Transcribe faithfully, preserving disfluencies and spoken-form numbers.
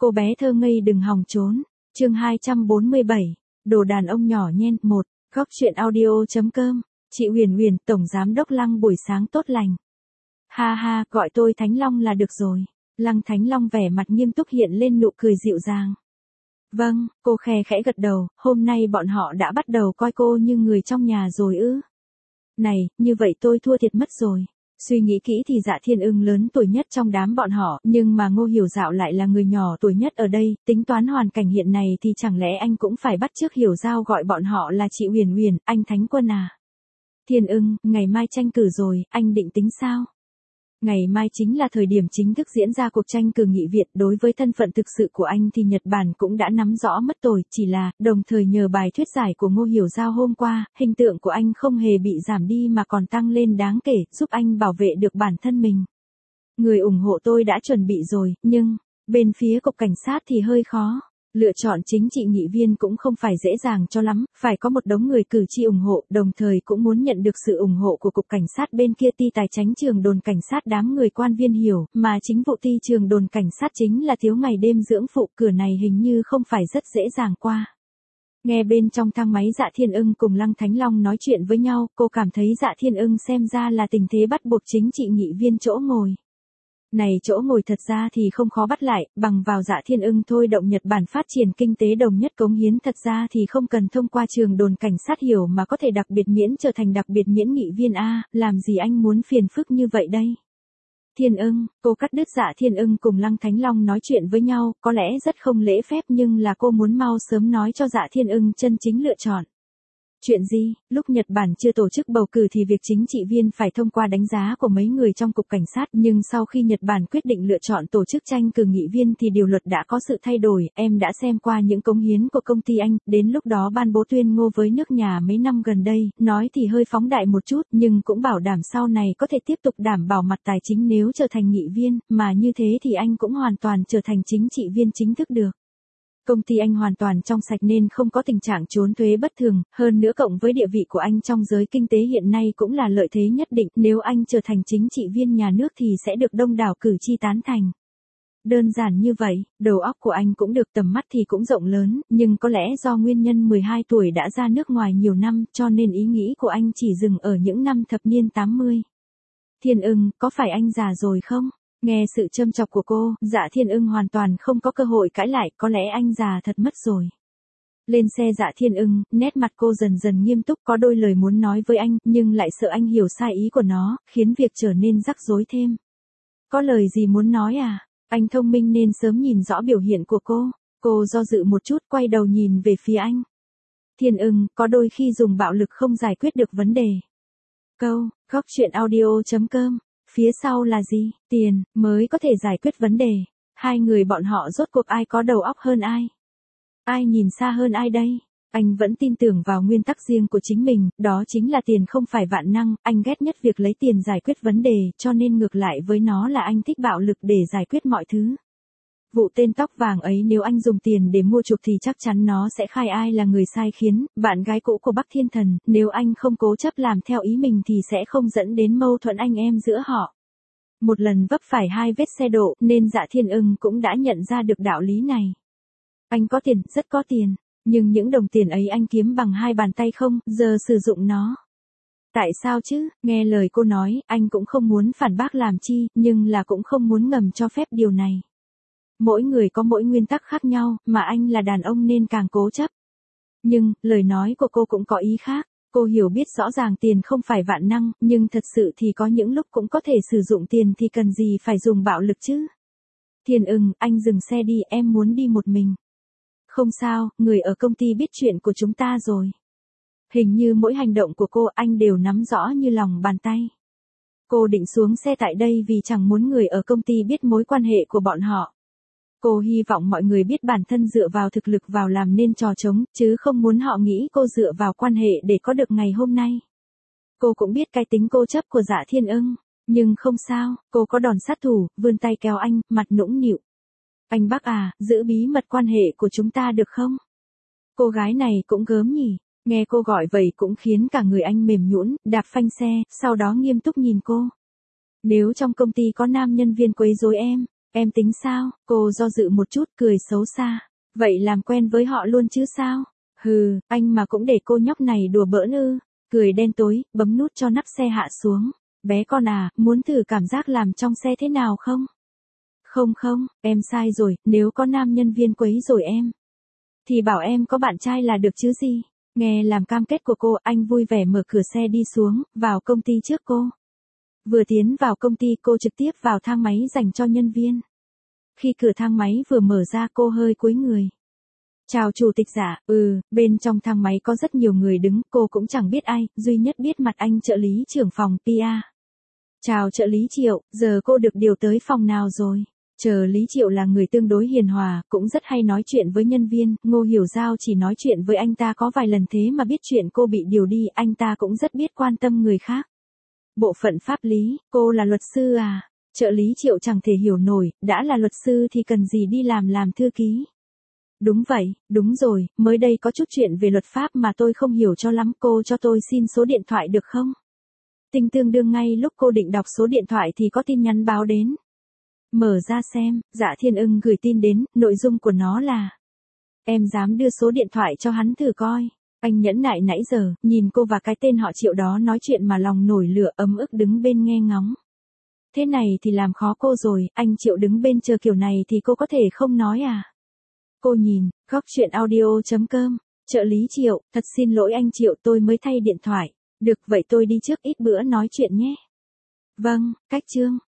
cô bé thơ ngây đừng hòng trốn. Chương hai trăm bốn mươi bảy, đồ đàn ông nhỏ nhen. Một, góc chuyện audio.com. Chị Huyền Huyền, tổng giám đốc Lăng buổi sáng tốt lành. Ha ha, gọi tôi Thánh Long là được rồi. Lăng Thánh Long vẻ mặt nghiêm túc hiện lên nụ cười dịu dàng. Vâng, cô khe khẽ gật đầu, hôm nay bọn họ đã bắt đầu coi cô như người trong nhà rồi ư. Này, như vậy tôi thua thiệt mất rồi. Suy nghĩ kỹ thì Dạ Thiên Ưng lớn tuổi nhất trong đám bọn họ, nhưng mà Ngô Hiểu Dạo lại là người nhỏ tuổi nhất ở đây, tính toán hoàn cảnh hiện này thì chẳng lẽ anh cũng phải bắt chước Hiểu Giao gọi bọn họ là chị Huyền Huyền, anh Thánh Quân à? Thiên Ưng, ngày mai tranh cử rồi, anh định tính sao? Ngày mai chính là thời điểm chính thức diễn ra cuộc tranh cử nghị viện, đối với thân phận thực sự của anh thì Nhật Bản cũng đã nắm rõ mất rồi, chỉ là, đồng thời nhờ bài thuyết giải của Ngô Hiểu Giao hôm qua, hình tượng của anh không hề bị giảm đi mà còn tăng lên đáng kể, giúp anh bảo vệ được bản thân mình. Người ủng hộ tôi đã chuẩn bị rồi, nhưng, bên phía cục cảnh sát thì hơi khó. Lựa chọn chính trị nghị viên cũng không phải dễ dàng cho lắm, phải có một đống người cử tri ủng hộ, đồng thời cũng muốn nhận được sự ủng hộ của cục cảnh sát bên kia. Ty tài chánh trường đồn cảnh sát đám người quan viên hiểu, mà chính vụ ty trường đồn cảnh sát chính là thiếu ngày đêm dưỡng phụ, cửa này hình như không phải rất dễ dàng qua. Nghe bên trong thang máy Dạ Thiên Ưng cùng Lăng Thánh Long nói chuyện với nhau, cô cảm thấy Dạ Thiên Ưng xem ra là tình thế bắt buộc chính trị nghị viên chỗ ngồi. Này chỗ ngồi thật ra thì không khó bắt lại, bằng vào Dạ Thiên Ưng thôi động Nhật Bản phát triển kinh tế đồng nhất cống hiến thật ra thì không cần thông qua trường đồn cảnh sát hiểu mà có thể đặc biệt miễn trở thành đặc biệt miễn nghị viên A, làm gì anh muốn phiền phức như vậy đây? Thiên Ưng, cô cắt đứt Dạ Thiên Ưng cùng Lăng Thánh Long nói chuyện với nhau, có lẽ rất không lễ phép nhưng là cô muốn mau sớm nói cho Dạ Thiên Ưng chân chính lựa chọn. Chuyện gì? Lúc Nhật Bản chưa tổ chức bầu cử thì việc chính trị viên phải thông qua đánh giá của mấy người trong cục cảnh sát, nhưng sau khi Nhật Bản quyết định lựa chọn tổ chức tranh cử nghị viên thì điều luật đã có sự thay đổi. Em đã xem qua những cống hiến của công ty anh, đến lúc đó ban bố tuyên ngôn với nước nhà mấy năm gần đây, nói thì hơi phóng đại một chút, nhưng cũng bảo đảm sau này có thể tiếp tục đảm bảo mặt tài chính nếu trở thành nghị viên, mà như thế thì anh cũng hoàn toàn trở thành chính trị viên chính thức được. Công ty anh hoàn toàn trong sạch nên không có tình trạng trốn thuế bất thường, hơn nữa cộng với địa vị của anh trong giới kinh tế hiện nay cũng là lợi thế nhất định, nếu anh trở thành chính trị viên nhà nước thì sẽ được đông đảo cử tri tán thành. Đơn giản như vậy, đầu óc của anh cũng được, tầm mắt thì cũng rộng lớn, nhưng có lẽ do nguyên nhân mười hai tuổi đã ra nước ngoài nhiều năm cho nên ý nghĩ của anh chỉ dừng ở những năm thập niên tám mươi. Thiên Ưng, có phải anh già rồi không? Nghe sự châm chọc của cô, Dạ Thiên Ưng hoàn toàn không có cơ hội cãi lại, có lẽ anh già thật mất rồi. Lên xe Dạ Thiên Ưng, nét mặt cô dần dần nghiêm túc, có đôi lời muốn nói với anh, nhưng lại sợ anh hiểu sai ý của nó, khiến việc trở nên rắc rối thêm. Có lời gì muốn nói à? Anh thông minh nên sớm nhìn rõ biểu hiện của cô. Cô do dự một chút, quay đầu nhìn về phía anh. Thiên Ưng, có đôi khi dùng bạo lực không giải quyết được vấn đề. Câu, góc chuyện audio.com. Phía sau là gì? Tiền, mới có thể giải quyết vấn đề. Hai người bọn họ rốt cuộc ai có đầu óc hơn ai? Ai nhìn xa hơn ai đây? Anh vẫn tin tưởng vào nguyên tắc riêng của chính mình, đó chính là tiền không phải vạn năng, anh ghét nhất việc lấy tiền giải quyết vấn đề, cho nên ngược lại với nó là anh thích bạo lực để giải quyết mọi thứ. Vụ tên tóc vàng ấy nếu anh dùng tiền để mua chuộc thì chắc chắn nó sẽ khai ai là người sai khiến, bạn gái cũ của Bắc Thiên Thần, nếu anh không cố chấp làm theo ý mình thì sẽ không dẫn đến mâu thuẫn anh em giữa họ. Một lần vấp phải hai vết xe độ nên Dạ Thiên Ưng cũng đã nhận ra được đạo lý này. Anh có tiền, rất có tiền, nhưng những đồng tiền ấy anh kiếm bằng hai bàn tay không, giờ sử dụng nó. Tại sao chứ? Nghe lời cô nói, anh cũng không muốn phản bác làm chi, nhưng là cũng không muốn ngầm cho phép điều này. Mỗi người có mỗi nguyên tắc khác nhau, mà anh là đàn ông nên càng cố chấp. Nhưng, lời nói của cô cũng có ý khác. Cô hiểu biết rõ ràng tiền không phải vạn năng, nhưng thật sự thì có những lúc cũng có thể sử dụng tiền thì cần gì phải dùng bạo lực chứ. Thiên Ưng, anh dừng xe đi, em muốn đi một mình. Không sao, người ở công ty biết chuyện của chúng ta rồi. Hình như mỗi hành động của cô anh đều nắm rõ như lòng bàn tay. Cô định xuống xe tại đây vì chẳng muốn người ở công ty biết mối quan hệ của bọn họ. Cô hy vọng mọi người biết bản thân dựa vào thực lực vào làm nên trò trống, chứ không muốn họ nghĩ cô dựa vào quan hệ để có được ngày hôm nay. Cô cũng biết cái tính cố chấp của Dạ Thiên Ưng, nhưng không sao, cô có đòn sát thủ, vươn tay kéo anh, mặt nũng nịu. Anh Bắc à, giữ bí mật quan hệ của chúng ta được không? Cô gái này cũng gớm nhỉ, nghe cô gọi vậy cũng khiến cả người anh mềm nhũn, đạp phanh xe, sau đó nghiêm túc nhìn cô. Nếu trong công ty có nam nhân viên quấy rối em, Em tính sao? Cô do dự một chút cười xấu xa. Vậy làm quen với họ luôn chứ sao? Hừ, anh mà cũng để cô nhóc này đùa bỡn ư. Cười đen tối, bấm nút cho nắp xe hạ xuống. Bé con à, muốn thử cảm giác làm trong xe thế nào không? Không không, em sai rồi, nếu có nam nhân viên quấy rồi em. Thì bảo em có bạn trai là được chứ gì. Nghe làm cam kết của cô, anh vui vẻ mở cửa xe đi xuống, vào công ty trước cô. Vừa tiến vào công ty cô trực tiếp vào thang máy dành cho nhân viên. Khi cửa thang máy vừa mở ra cô hơi cúi người. Chào chủ tịch dạ, ừ, bên trong thang máy có rất nhiều người đứng, cô cũng chẳng biết ai, duy nhất biết mặt anh trợ lý trưởng phòng pê a. Chào trợ lý Triệu, giờ cô được điều tới phòng nào rồi? Trợ lý Triệu là người tương đối hiền hòa, cũng rất hay nói chuyện với nhân viên, Ngô Hiểu Giao chỉ nói chuyện với anh ta có vài lần thế mà biết chuyện cô bị điều đi, anh ta cũng rất biết quan tâm người khác. Bộ phận pháp lý, cô là luật sư à? Trợ lý Triệu chẳng thể hiểu nổi, đã là luật sư thì cần gì đi làm làm thư ký. Đúng vậy, đúng rồi, mới đây có chút chuyện về luật pháp mà tôi không hiểu cho lắm, cô cho tôi xin số điện thoại được không? Tình tương đương ngay lúc cô định đọc số điện thoại thì có tin nhắn báo đến. Mở ra xem, Dạ Thiên Ưng gửi tin đến, nội dung của nó là: em dám đưa số điện thoại cho hắn thử coi. Anh nhẫn nại nãy giờ, nhìn cô và cái tên họ Triệu đó nói chuyện mà lòng nổi lửa ấm ức đứng bên nghe ngóng. Thế này thì làm khó cô rồi, anh Triệu đứng bên chờ kiểu này thì cô có thể không nói à? Cô nhìn, góc chuyện audio chấm com, trợ lý Triệu, thật xin lỗi anh Triệu, tôi mới thay điện thoại. Được, vậy tôi đi trước ít bữa nói chuyện nhé. Vâng, cách chương.